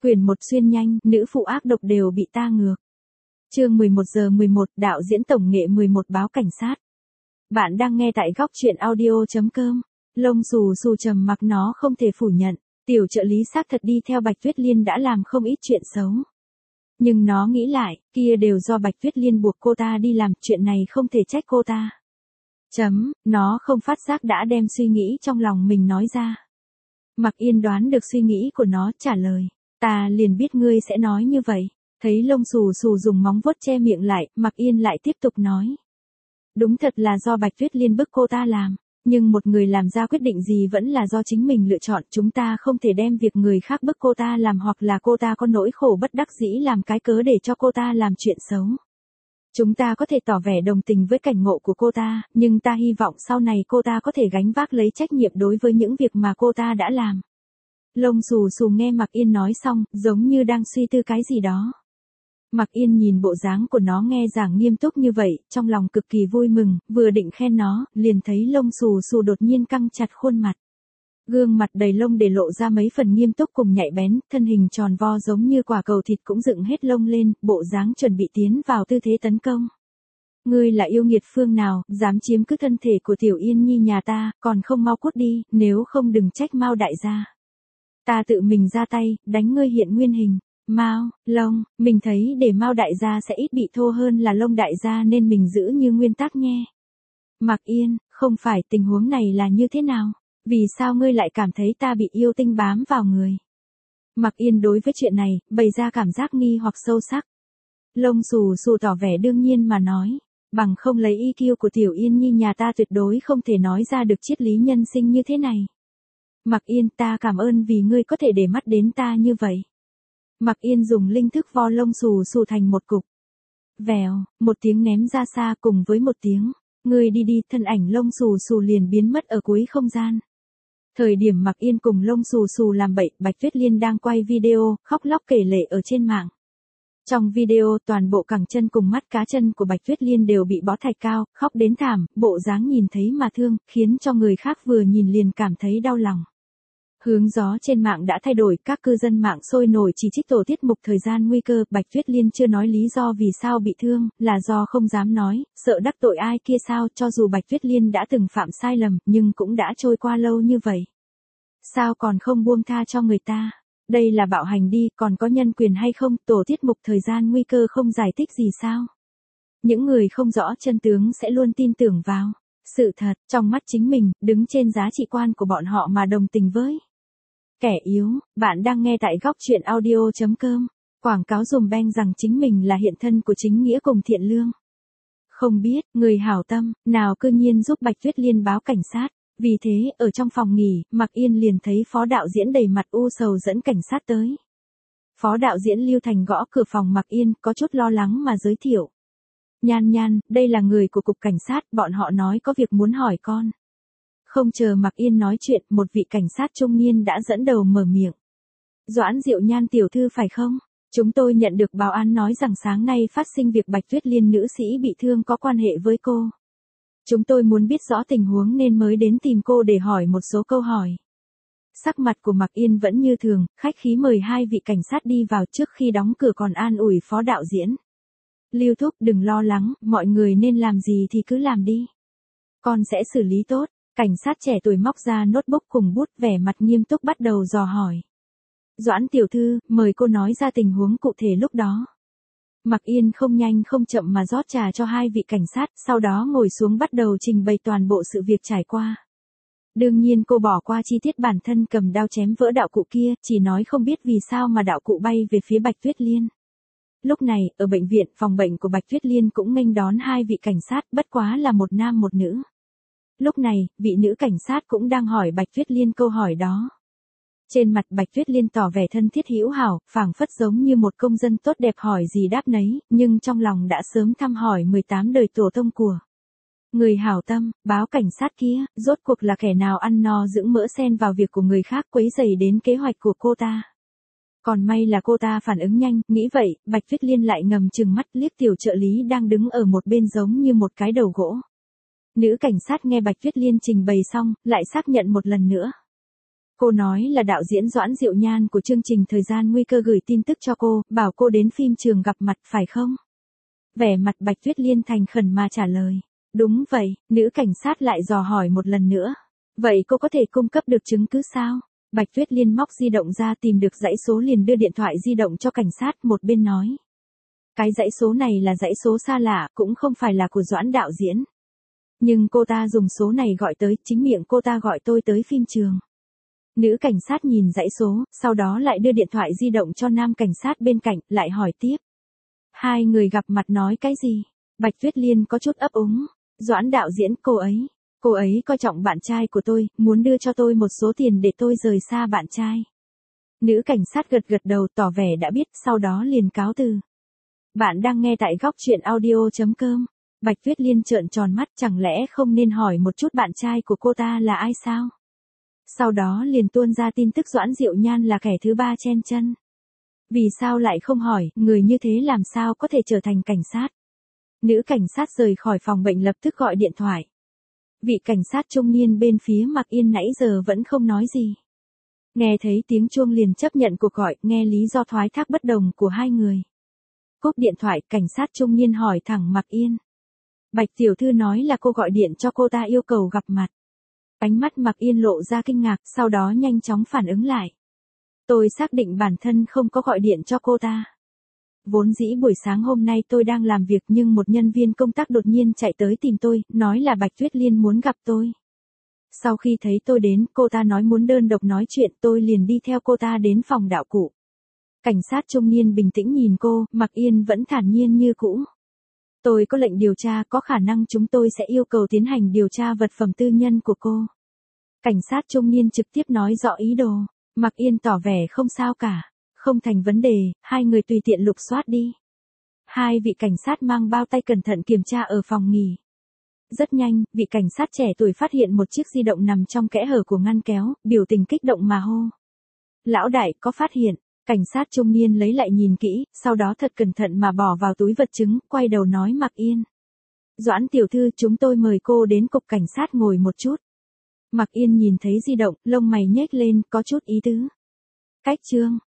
Quyển 1 xuyên nhanh, nữ phụ ác độc đều bị ta ngược. Chương 11:11, đạo diễn tổng nghệ 11 báo cảnh sát. Bạn đang nghe tại góc truyện audio.com. Lông xù xù trầm mặc nó không thể phủ nhận, tiểu trợ lý xác thật đi theo Bạch Tuyết Liên đã làm không ít chuyện xấu. Nhưng nó nghĩ lại, kia đều do Bạch Tuyết Liên buộc cô ta đi làm, chuyện này không thể trách cô ta. Nó không phát giác đã đem suy nghĩ trong lòng mình nói ra. Mặc Yên đoán được suy nghĩ của nó, trả lời, ta liền biết ngươi sẽ nói như vậy. Thấy lông xù xù dùng móng vuốt che miệng lại, Mặc Yên lại tiếp tục nói. Đúng thật là do Bạch Tuyết Liên bức cô ta làm, nhưng một người làm ra quyết định gì vẫn là do chính mình lựa chọn, chúng ta không thể đem việc người khác bức cô ta làm hoặc là cô ta có nỗi khổ bất đắc dĩ làm cái cớ để cho cô ta làm chuyện xấu. Chúng ta có thể tỏ vẻ đồng tình với cảnh ngộ của cô ta, nhưng ta hy vọng sau này cô ta có thể gánh vác lấy trách nhiệm đối với những việc mà cô ta đã làm. Lông xù xù nghe Mặc Yên nói xong, giống như đang suy tư cái gì đó. Mặc Yên nhìn bộ dáng của nó nghe giảng nghiêm túc như vậy, trong lòng cực kỳ vui mừng, vừa định khen nó, liền thấy lông xù xù đột nhiên căng chặt khuôn mặt. Gương mặt đầy lông để lộ ra mấy phần nghiêm túc cùng nhạy bén, thân hình tròn vo giống như quả cầu thịt cũng dựng hết lông lên, bộ dáng chuẩn bị tiến vào tư thế tấn công. Ngươi là yêu nghiệt phương nào, dám chiếm cứ thân thể của Tiểu Yên Nhi nhà ta, còn không mau cút đi, nếu không đừng trách Mao đại gia. Ta tự mình ra tay, đánh ngươi hiện nguyên hình. Mao, lông, mình thấy để Mao đại gia sẽ ít bị thô hơn là lông đại gia nên mình giữ như nguyên tắc nghe. Mặc Yên, không phải tình huống này là như thế nào? Vì sao ngươi lại cảm thấy ta bị yêu tinh bám vào người? Mặc Yên đối với chuyện này, bày ra cảm giác nghi hoặc sâu sắc. Lông xù xù tỏ vẻ đương nhiên mà nói, bằng không lấy EQ của Tiểu Yên Nhi nhà ta tuyệt đối không thể nói ra được triết lý nhân sinh như thế này. Mặc Yên, ta cảm ơn vì ngươi có thể để mắt đến ta như vậy. Mặc Yên dùng linh thức vo lông xù xù thành một cục. Vèo, một tiếng ném ra xa cùng với một tiếng, ngươi đi đi, thân ảnh lông xù xù liền biến mất ở cuối không gian. Thời điểm Mặc Yên cùng lông xù xù làm bậy, Bạch Tuyết Liên đang quay video, khóc lóc kể lể ở trên mạng. Trong video toàn bộ cẳng chân cùng mắt cá chân của Bạch Tuyết Liên đều bị bó thạch cao, khóc đến thảm, bộ dáng nhìn thấy mà thương, khiến cho người khác vừa nhìn liền cảm thấy đau lòng. Hướng gió trên mạng đã thay đổi, các cư dân mạng sôi nổi chỉ trích tổ tiết mục thời gian nguy cơ, Bạch Tuyết Liên chưa nói lý do vì sao bị thương, là do không dám nói, sợ đắc tội ai kia sao, cho dù Bạch Tuyết Liên đã từng phạm sai lầm, nhưng cũng đã trôi qua lâu như vậy. Sao còn không buông tha cho người ta? Đây là bạo hành đi, còn có nhân quyền hay không, tổ tiết mục thời gian nguy cơ không giải thích gì sao? Những người không rõ chân tướng sẽ luôn tin tưởng vào sự thật, trong mắt chính mình, đứng trên giá trị quan của bọn họ mà đồng tình với kẻ yếu. Bạn đang nghe tại góc truyện audio.com. Quảng cáo dùm beng rằng chính mình là hiện thân của chính nghĩa cùng thiện lương. Không biết, người hảo tâm, nào cư nhiên giúp Bạch Tuyết Liên báo cảnh sát. Vì thế, ở trong phòng nghỉ, Mặc Yên liền thấy phó đạo diễn đầy mặt u sầu dẫn cảnh sát tới. Phó đạo diễn Lưu Thành gõ cửa phòng Mặc Yên, có chút lo lắng mà giới thiệu. Nhan Nhan, đây là người của cục cảnh sát, bọn họ nói có việc muốn hỏi con. Không chờ Mặc Yên nói chuyện, một vị cảnh sát trung niên đã dẫn đầu mở miệng. Doãn Diệu Nhan tiểu thư phải không? Chúng tôi nhận được báo án nói rằng sáng nay phát sinh việc Bạch Tuyết Liên nữ sĩ bị thương có quan hệ với cô. Chúng tôi muốn biết rõ tình huống nên mới đến tìm cô để hỏi một số câu hỏi. Sắc mặt của Mặc Yên vẫn như thường, khách khí mời hai vị cảnh sát đi vào, trước khi đóng cửa còn an ủi phó đạo diễn. Lưu thúc đừng lo lắng, mọi người nên làm gì thì cứ làm đi. Con sẽ xử lý tốt. Cảnh sát trẻ tuổi móc ra notebook cùng bút, vẻ mặt nghiêm túc bắt đầu dò hỏi. Doãn tiểu thư, mời cô nói ra tình huống cụ thể lúc đó. Mặc Yên không nhanh không chậm mà rót trà cho hai vị cảnh sát, sau đó ngồi xuống bắt đầu trình bày toàn bộ sự việc trải qua. Đương nhiên cô bỏ qua chi tiết bản thân cầm đao chém vỡ đạo cụ kia, chỉ nói không biết vì sao mà đạo cụ bay về phía Bạch Tuyết Liên. Lúc này, ở bệnh viện, phòng bệnh của Bạch Tuyết Liên cũng nghênh đón hai vị cảnh sát, bất quá là một nam một nữ. Lúc này, vị nữ cảnh sát cũng đang hỏi Bạch Tuyết Liên câu hỏi đó. Trên mặt Bạch Tuyết Liên tỏ vẻ thân thiết hữu hảo, phảng phất giống như một công dân tốt đẹp hỏi gì đáp nấy, nhưng trong lòng đã sớm thăm hỏi 18 đời tổ tông của người hảo tâm. Báo cảnh sát kia, rốt cuộc là kẻ nào ăn no dưỡng mỡ xen vào việc của người khác, quấy rầy đến kế hoạch của cô ta. Còn may là cô ta phản ứng nhanh, nghĩ vậy, Bạch Tuyết Liên lại ngầm trừng mắt liếc tiểu trợ lý đang đứng ở một bên giống như một cái đầu gỗ. Nữ cảnh sát nghe Bạch Tuyết Liên trình bày xong, lại xác nhận một lần nữa. Cô nói là đạo diễn Doãn Diệu Nhan của chương trình Thời gian nguy cơ gửi tin tức cho cô, bảo cô đến phim trường gặp mặt phải không? Vẻ mặt Bạch Tuyết Liên thành khẩn mà trả lời. Đúng vậy, nữ cảnh sát lại dò hỏi một lần nữa. Vậy cô có thể cung cấp được chứng cứ sao? Bạch Tuyết Liên móc di động ra tìm được dãy số liền đưa điện thoại di động cho cảnh sát, một bên nói. Cái dãy số này là dãy số xa lạ, cũng không phải là của Doãn đạo diễn. Nhưng cô ta dùng số này gọi tới, chính miệng cô ta gọi tôi tới phim trường. Nữ cảnh sát nhìn dãy số, sau đó lại đưa điện thoại di động cho nam cảnh sát bên cạnh, lại hỏi tiếp. Hai người gặp mặt nói cái gì? Bạch Tuyết Liên có chút ấp úng. Doãn đạo diễn, cô ấy coi trọng bạn trai của tôi, muốn đưa cho tôi một số tiền để tôi rời xa bạn trai. Nữ cảnh sát gật gật đầu tỏ vẻ đã biết, sau đó liền cáo từ. Bạn đang nghe tại góc truyện audio.com. Bạch Tuyết Liên trợn tròn mắt, chẳng lẽ không nên hỏi một chút bạn trai của cô ta là ai sao? Sau đó liền tuôn ra tin tức Doãn Diệu Nhan là kẻ thứ ba chen chân. Vì sao lại không hỏi, người như thế làm sao có thể trở thành cảnh sát? Nữ cảnh sát rời khỏi phòng bệnh lập tức gọi điện thoại. Vị cảnh sát trung niên bên phía Mạc Yên nãy giờ vẫn không nói gì. Nghe thấy tiếng chuông liền chấp nhận cuộc gọi, nghe lý do thoái thác bất đồng của hai người. Cúp điện thoại, cảnh sát trung niên hỏi thẳng Mạc Yên. Bạch tiểu thư nói là cô gọi điện cho cô ta yêu cầu gặp mặt. Ánh mắt Mạc Yên lộ ra kinh ngạc, sau đó nhanh chóng phản ứng lại. Tôi xác định bản thân không có gọi điện cho cô ta. Vốn dĩ buổi sáng hôm nay tôi đang làm việc nhưng một nhân viên công tác đột nhiên chạy tới tìm tôi, nói là Bạch Tuyết Liên muốn gặp tôi. Sau khi thấy tôi đến, cô ta nói muốn đơn độc nói chuyện, tôi liền đi theo cô ta đến phòng đạo cụ. Cảnh sát trung niên bình tĩnh nhìn cô, Mạc Yên vẫn thản nhiên như cũ. Tôi có lệnh điều tra, có khả năng chúng tôi sẽ yêu cầu tiến hành điều tra vật phẩm tư nhân của cô. Cảnh sát trung niên trực tiếp nói rõ ý đồ. Mạc Yên tỏ vẻ không sao cả. Không thành vấn đề, hai người tùy tiện lục soát đi. Hai vị cảnh sát mang bao tay cẩn thận kiểm tra ở phòng nghỉ. Rất nhanh, vị cảnh sát trẻ tuổi phát hiện một chiếc di động nằm trong kẽ hở của ngăn kéo, biểu tình kích động mà hô. Lão đại, có phát hiện. Cảnh sát trung niên lấy lại nhìn kỹ, sau đó thật cẩn thận mà bỏ vào túi vật chứng, quay đầu nói Mạc Yên. Doãn tiểu thư, chúng tôi mời cô đến cục cảnh sát ngồi một chút. Mạc Yên nhìn thấy di động, lông mày nhếch lên, có chút ý tứ. Cách chương.